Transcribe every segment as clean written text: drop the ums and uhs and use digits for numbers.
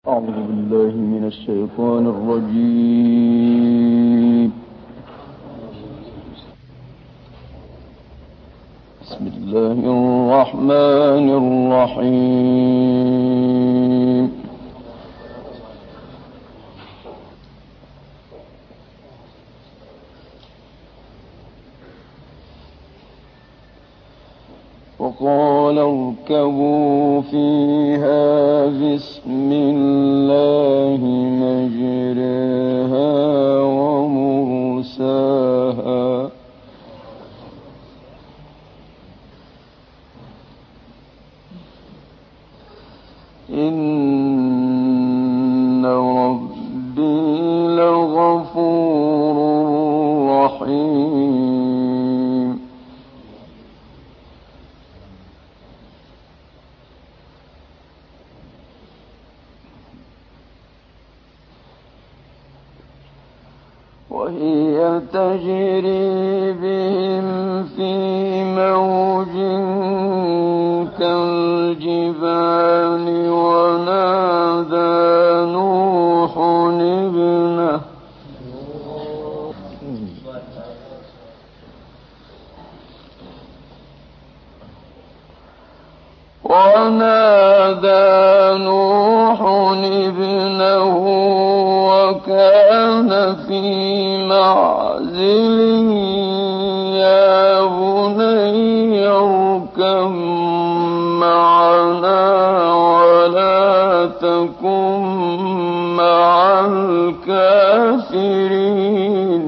أعوذ بالله من الشيطان الرجيم. بسم الله الرحمن الرحيم. وقال اركبوا فيها بسم الله مجريها ومرساها إن ربي لغفور رحيم. وهي تجري بهم في موج كالجبال ونادى نوح ابنه وكان في معزل يا بني اركب معنا ولا تكن مع الكافرين.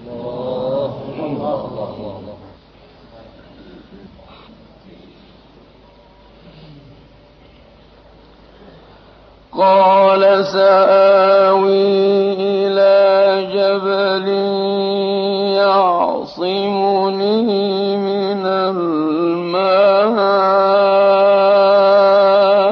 قال سآوي إلى جبل يعصمني من الماء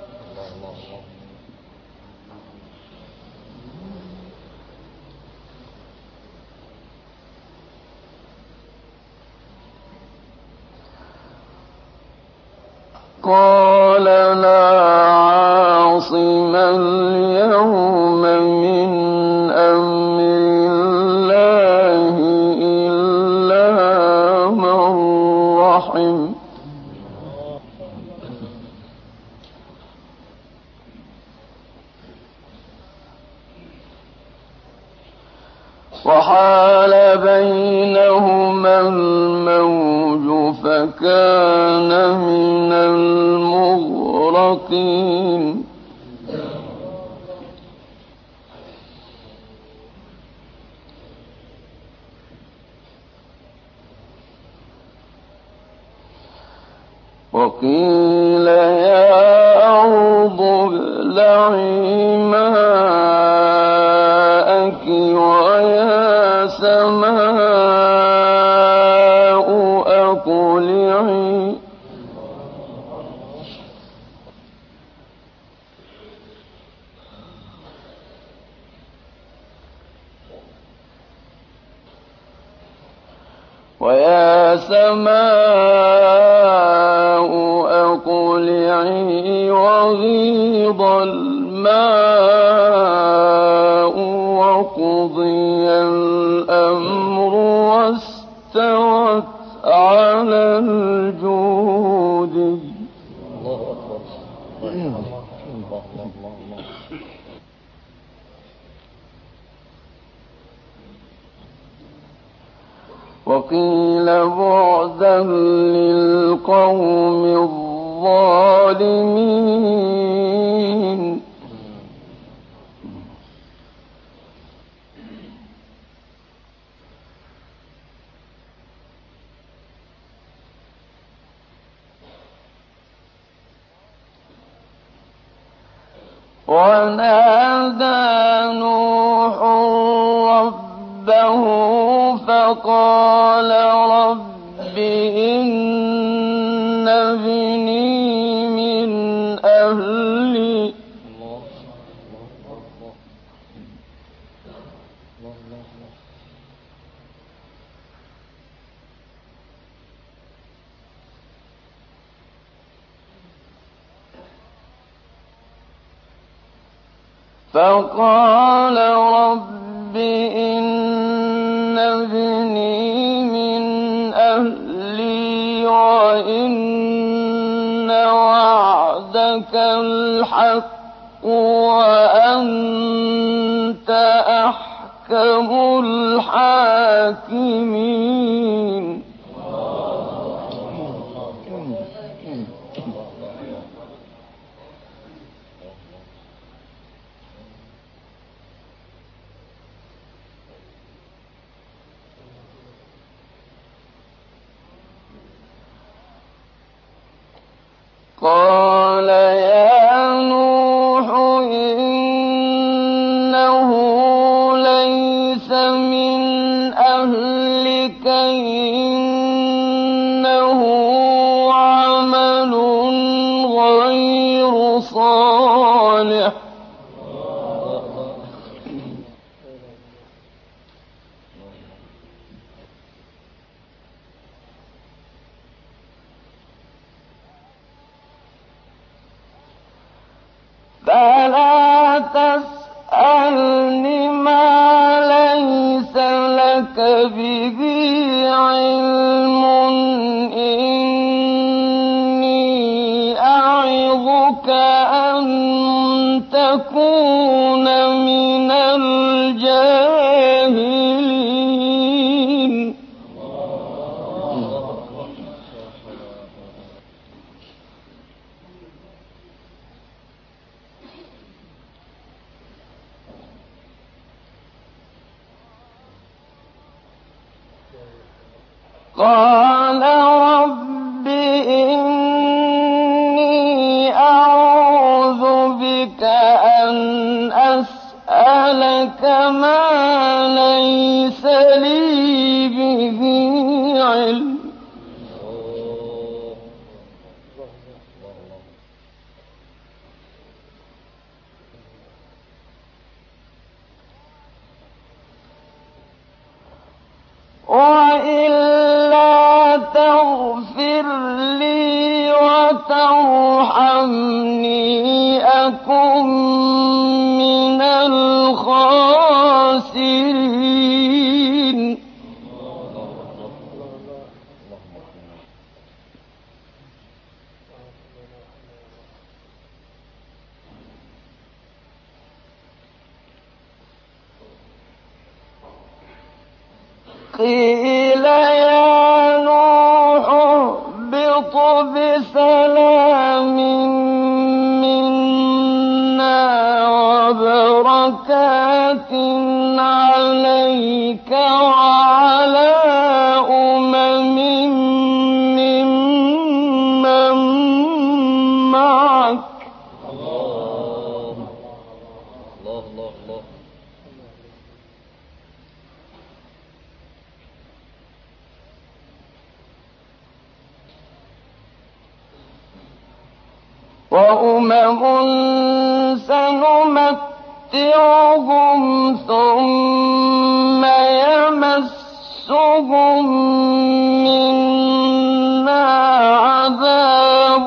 قال لا عاصم اليوم من أمر الله إلا من رحم. وحال بينهما الموج فكان من المغرقين. وقيل يا أرض ابلعي ماءك ويا سماء أقلعي وغيض الماء وقضي الأمر واستوت على الجود. وقيل بعدا للقوم الظالمين. ونادى نوح ربه فقال رب إن ابني من أهلي فقال رب إن ابني من أهلي وإن وعدك الحق وأنت أحكم الحاكمين. قال يا نوح إنه ليس من أهلك إنه عمل غير صالح فلا تسألني ما ليس لك به علم إني أعظك أن تكون من الجاهلين. قال رب إني أعوذ بك أن أسألك ما ليس لي به علم وإلا تغفر لي وترحمني أكن من الخاسرين. قيل يا نوح اهبط بسلام منا وبركات عليك وعلى ممن معك. وأمم سنمتعهم ثم يمسهم منا عذاب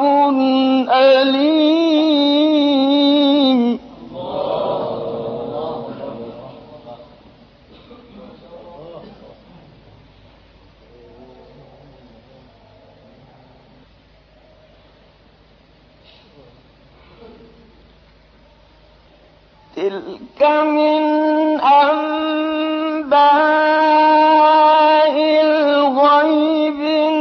أليم. تلك من أنباء الغيب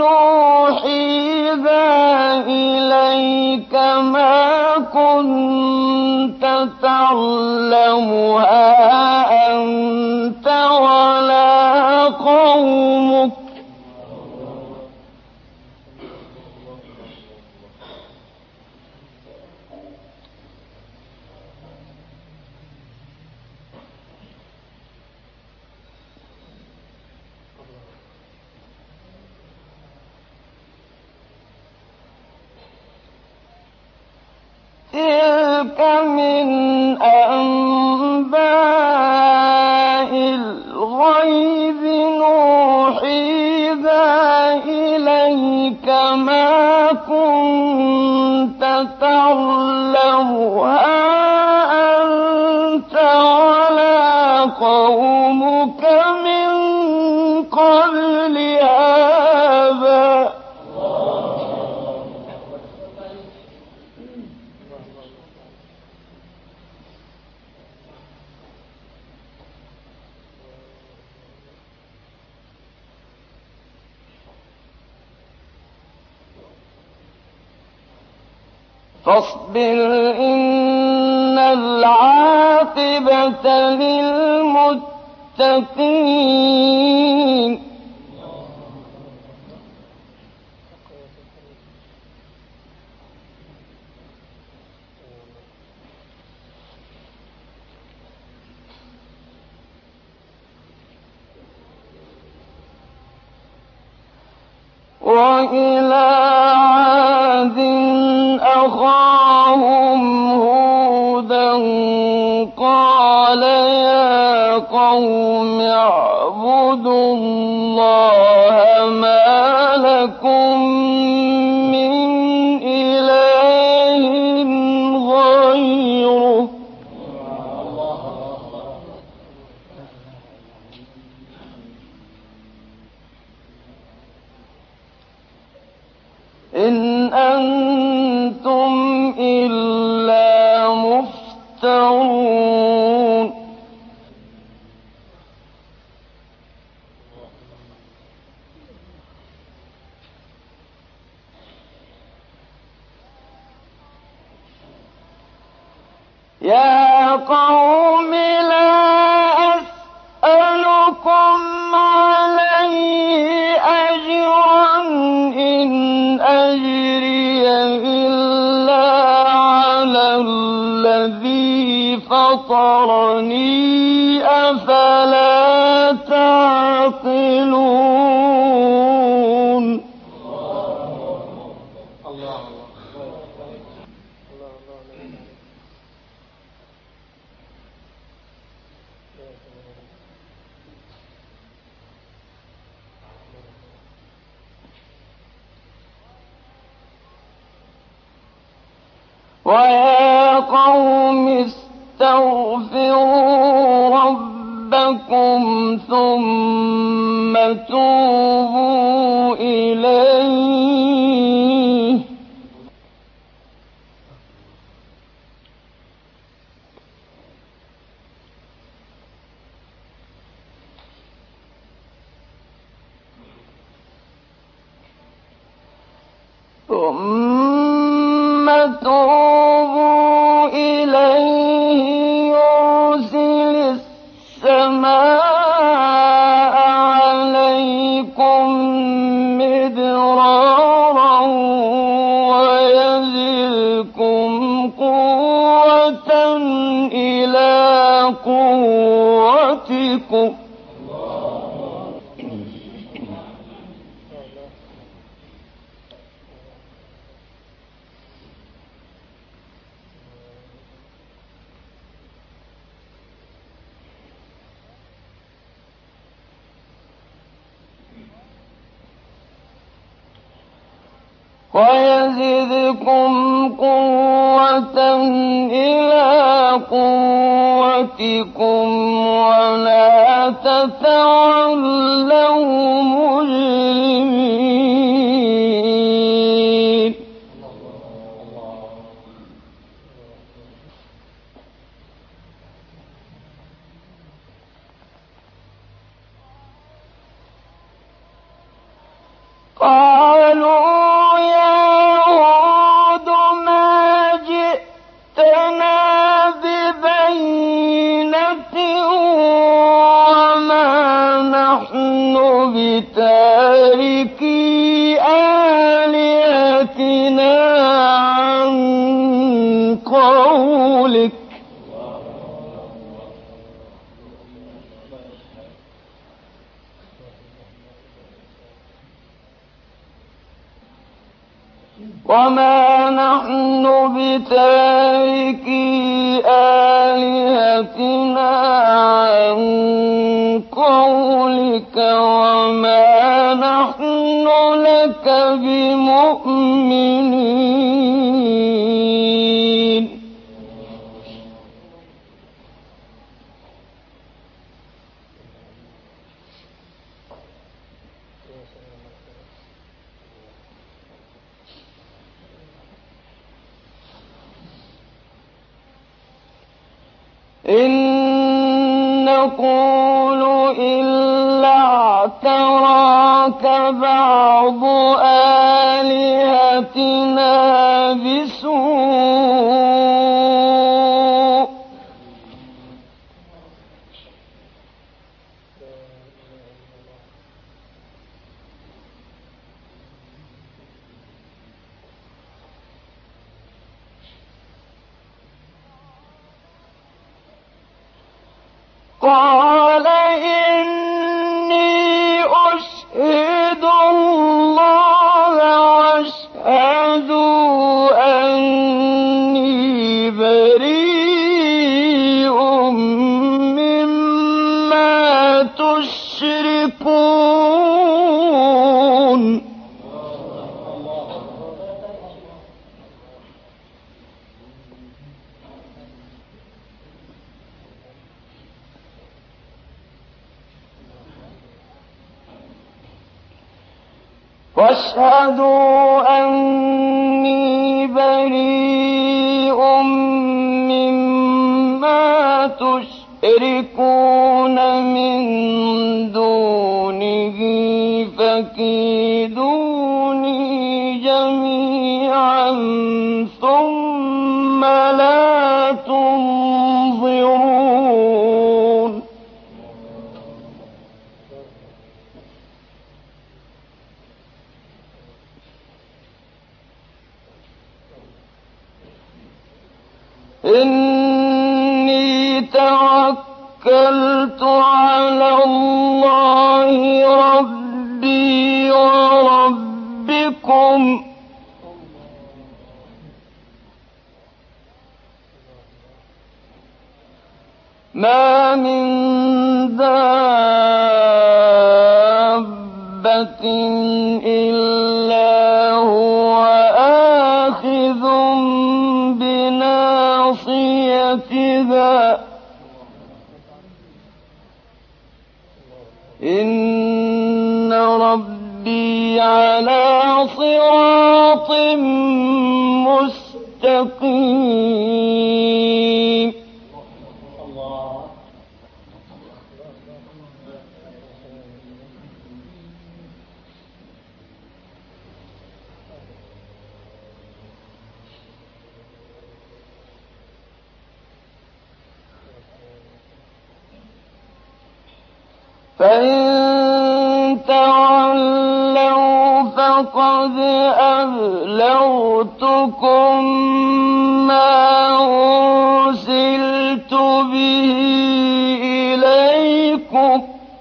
نوحيها إليك ما كنت تعلمها أنت ولا قومك تلك من أنباء الغيب نوحيها إليك ما كنت تعلمها أنت قومك من قبل هذا فاصبر إن العاقبة للمتقين وإلى عاد أخاهم هودا قال يا قوم اعبدوا الله ما لكم من إله غيره إن أنتم إلا مفترون يا قوم لا أسألكم عليه أجرا إن أجري إلا على الذي فطرني أفلا تعقلون ويا قوم استغفروا ربكم ثم توبوا إليه توبوا إليه يرسل السماء عليكم مدرارا ويزدكم قوة إلى قوتكم قوة إلى قوتكم ولا تتولوا مجرمين قالوا يا هود ما جئتنا ببينة وما نحن بتاركي آلهتنا عن قولك وما نحن بتاركي آلهتنا عن قولك وما نحن لك بمؤمنين. إن نقول إلا اعتراك بعض آلهتنا بسوء قال إني أشهد الله واشهدوا أني بريء مما تشركون واشهدوا أني بريء مما تشركون من دونه فكيدوني جميعا ثم لا تنظرون إني توكلت على الله ربي وربكم ما من دابة إلا هو آخذ بناصيتها إن ربي على صراط مستقيم فإن تولوا فقد أبلغتكم ما أرسلت به إليكم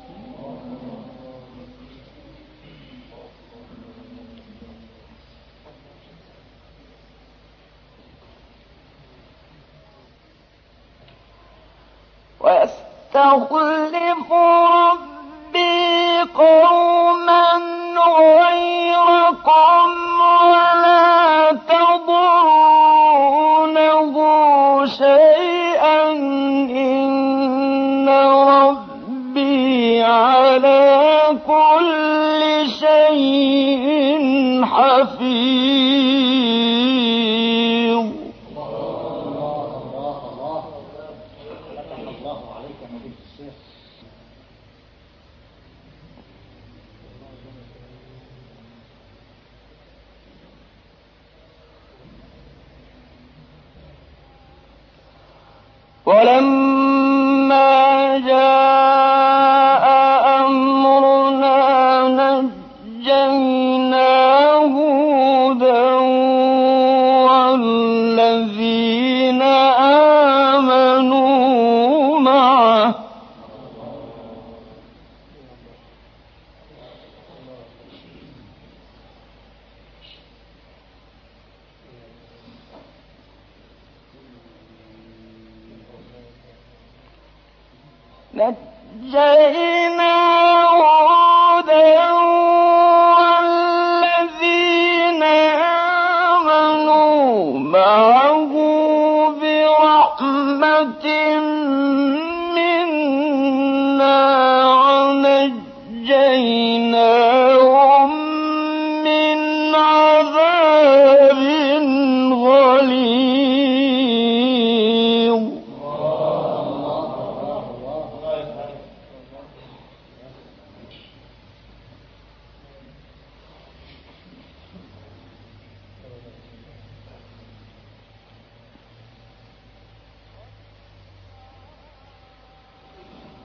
ويستخلف ربي قوما غيركم ولا تضرونه شيئا إن ربي على كل شيء حفيظ ولما جاء أمرنا نجينا هودا والذين آمنوا معه نجينا هودا والذين آمنوا معه برحمة منا ونجيناهم من عذاب غليظ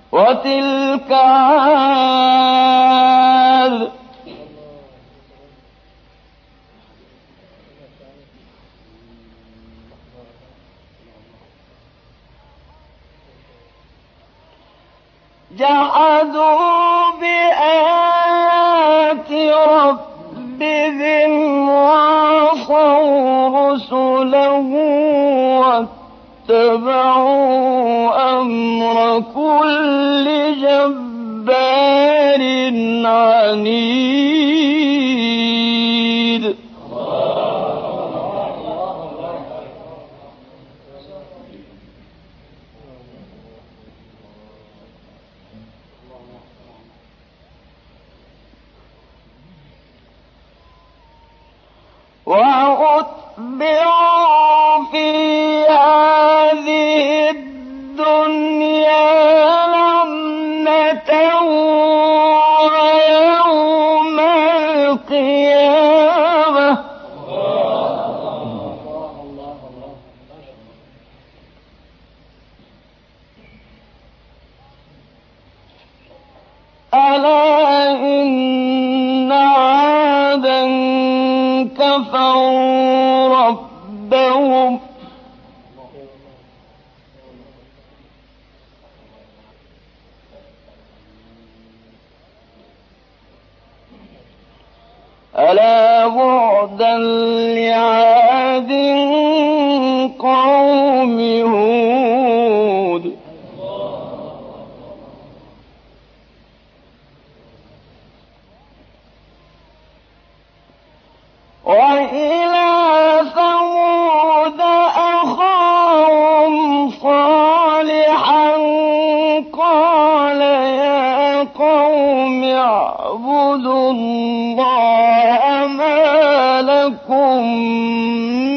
وتلك عاد جحدوا بآيات ربهم وعصوا رسله واتبعوا أمر كل جبار عنيد. وأتبعوا في هذه الدنيا لعنة ويوم القيامة ألا إن عادا كفروا ربهم ألا بعدا لعاد قوم هود وإلى ثمود أخاهم صالحا قال يا قوم اعبدوا الله ما لكم